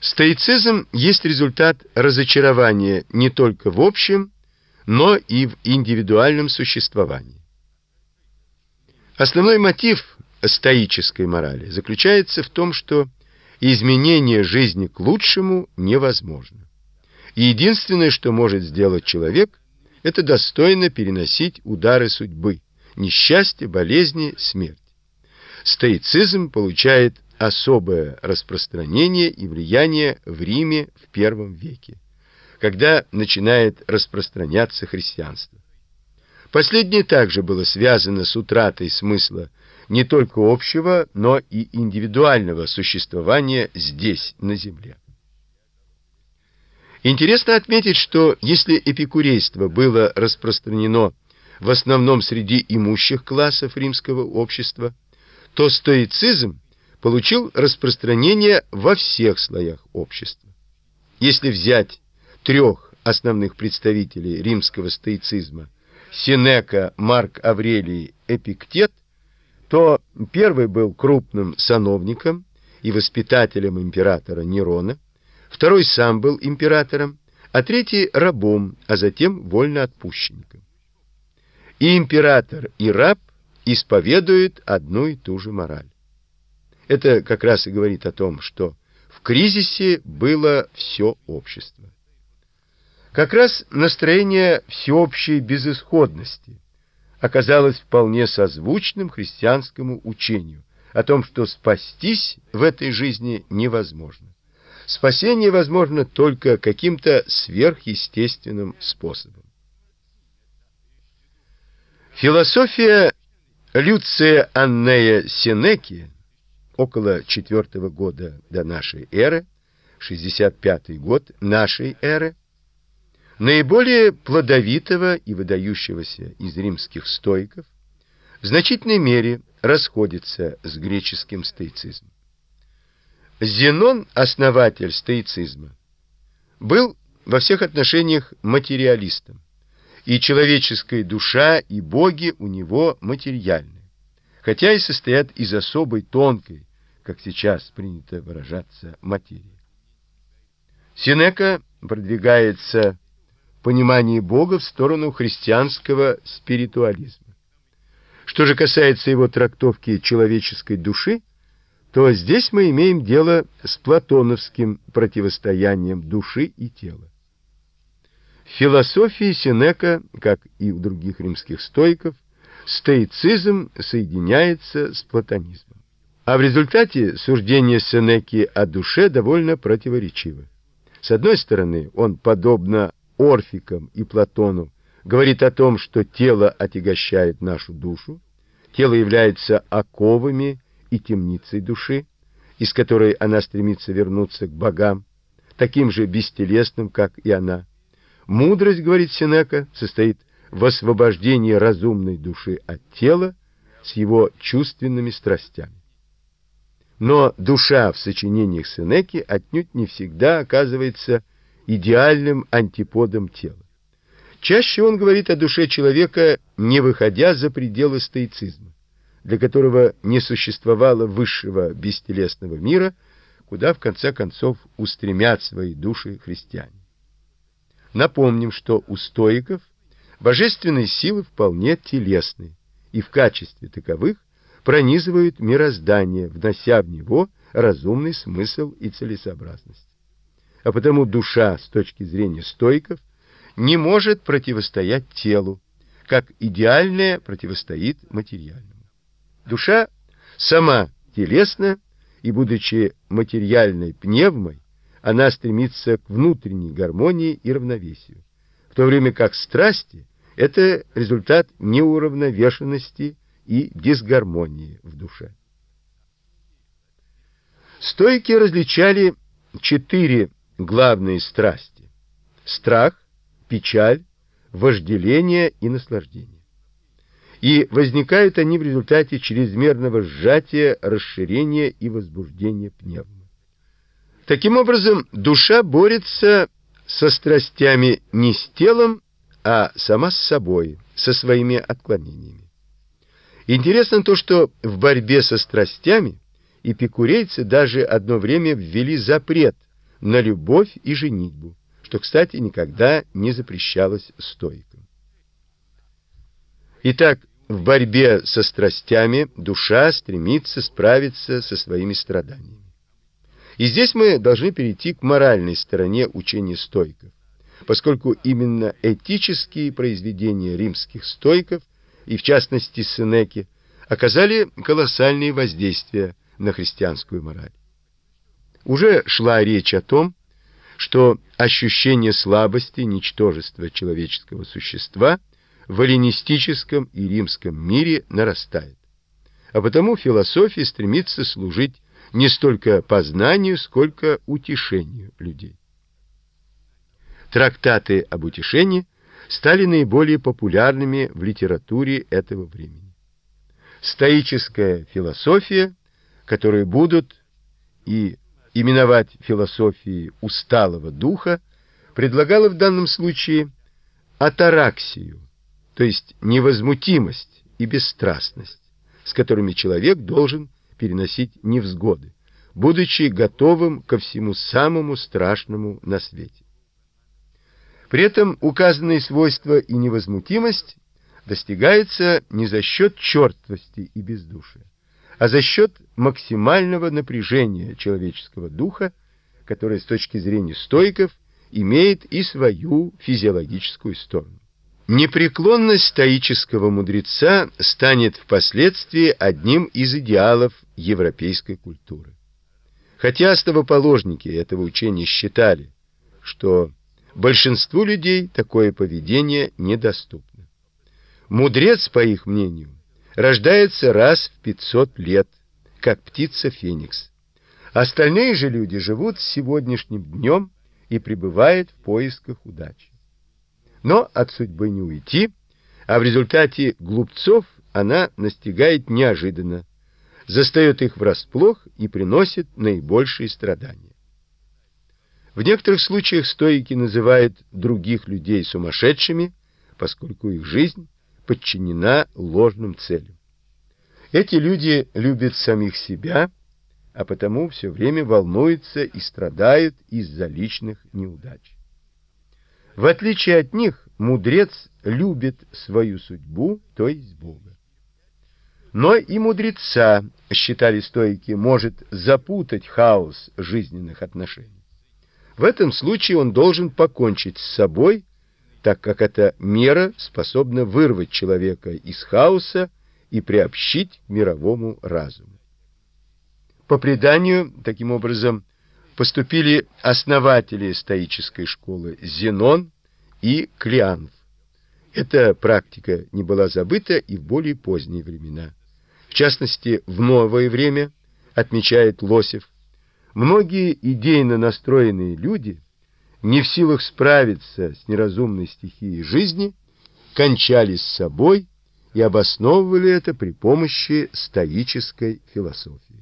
Стоицизм есть результат разочарования не только в общем, но и в индивидуальном существовании. Основной мотив стоической морали заключается в том, что изменение жизни к лучшему невозможно. И единственное, что может сделать человек, это достойно переносить удары судьбы, несчастья, болезни, смерть. Стоицизм получает особое распространение и влияние в Риме в I веке, когда начинает распространяться христианство. Последнее также было связано с утратой смысла не только общего, но и индивидуального существования здесь, на земле. Интересно отметить, что если эпикурейство было распространено в основном среди имущих классов римского общества, то стоицизм получил распространение во всех слоях общества. Если взять трех основных представителей римского стоицизма – Сенека, Марк Аврелий, Эпиктет, то первый был крупным сановником и воспитателем императора Нерона, второй сам был императором, а третий – рабом, а затем вольноотпущенником. И император, и раб исповедуют одну и ту же мораль. Это как раз и говорит о том, что в кризисе было все общество. Как раз настроение всеобщей безысходности оказалось вполне созвучным христианскому учению о том, что спастись в этой жизни невозможно. Спасение возможно только каким-то сверхъестественным способом. Философия Люция Аннея Сенеки около IV года до нашей эры, 65 год нашей эры, наиболее плодовитого и выдающегося из римских стоиков, в значительной мере расходится с греческим стоицизмом. Зенон, основатель стоицизма, был во всех отношениях материалистом, и человеческая душа и боги у него материальны, хотя и состоят из особой тонкой, как сейчас принято выражаться, материи. Сенека продвигается понимание Бога в сторону христианского спиритуализма. Что же касается его трактовки человеческой души, то здесь мы имеем дело с платоновским противостоянием души и тела. В философии Сенека, как и у других римских стоиков, стоицизм соединяется с платонизмом. А в результате суждение Сенеки о душе довольно противоречиво. С одной стороны, он, подобно Орфикам и Платону, говорит о том, что тело отягощает нашу душу, тело является оковами и темницей души, из которой она стремится вернуться к богам, таким же бестелесным, как и она. Мудрость, говорит Сенека, состоит в освобождении разумной души от тела с его чувственными страстями. Но душа в сочинениях Сенеки отнюдь не всегда оказывается идеальным антиподом тела. Чаще он говорит о душе человека, не выходя за пределы стоицизма, для которого не существовало высшего бестелесного мира, куда в конце концов устремят свои души христиане. Напомним, что у стоиков божественные силы вполне телесны, и в качестве таковых пронизывают мироздание, внося в него разумный смысл и целесообразность. А потому душа, с точки зрения стоиков, не может противостоять телу, как идеальное противостоит материальному. Душа сама телесна, и, будучи материальной пневмой, она стремится к внутренней гармонии и равновесию, в то время как страсти – это результат неуравновешенности и дисгармонии в душе. Стоики различали 4 главные страсти – страх, печаль, вожделение и наслаждение. И возникают они в результате чрезмерного сжатия, расширения и возбуждения пневмы. Таким образом, душа борется со страстями не с телом, а сама с собой, со своими отклонениями. Интересно то, что в борьбе со страстями эпикурейцы даже одно время ввели запрет на любовь и женитьбу, что, кстати, никогда не запрещалось стоикам. Итак, в борьбе со страстями душа стремится справиться со своими страданиями. И здесь мы должны перейти к моральной стороне учения стоиков, поскольку именно этические произведения римских стоиков, и в частности Сенеки, оказали колоссальные воздействия на христианскую мораль. Уже шла речь о том, что ощущение слабости, ничтожества человеческого существа в эллинистическом и римском мире нарастает, а потому философия стремится служить не столько познанию, сколько утешению людей. Трактаты об утешении стали наиболее популярными в литературе этого времени. Стоическая философия, которую будут и именовать философией усталого духа, предлагала в данном случае атараксию, то есть невозмутимость и бесстрастность, с которыми человек должен переносить невзгоды, будучи готовым ко всему самому страшному на свете. При этом указанные свойства и невозмутимость достигаются не за счет черствости и бездушия, а за счет максимального напряжения человеческого духа, которое с точки зрения стоиков имеет и свою физиологическую сторону. Непреклонность стоического мудреца станет впоследствии одним из идеалов европейской культуры. Хотя основоположники этого учения считали, что большинству людей такое поведение недоступно. Мудрец, по их мнению, рождается раз в 500 лет, как птица Феникс. Остальные же люди живут сегодняшним днем и пребывают в поисках удачи. Но от судьбы не уйти, а в результате глупцов она настигает неожиданно, застает их врасплох и приносит наибольшие страдания. В некоторых случаях стоики называют других людей сумасшедшими, поскольку их жизнь подчинена ложным целям. Эти люди любят самих себя, а потому все время волнуются и страдают из-за личных неудач. В отличие от них, мудрец любит свою судьбу, то есть Бога. Но и мудреца, считали стоики, может запутать хаос жизненных отношений. В этом случае он должен покончить с собой, так как эта мера способна вырвать человека из хаоса и приобщить к мировому разуму. По преданию, таким образом, поступили основатели стоической школы Зенон и Клеанф. Эта практика не была забыта и в более поздние времена. В частности, в новое время, отмечает Лосев, многие идейно настроенные люди, не в силах справиться с неразумной стихией жизни, кончали с собой и обосновывали это при помощи стоической философии.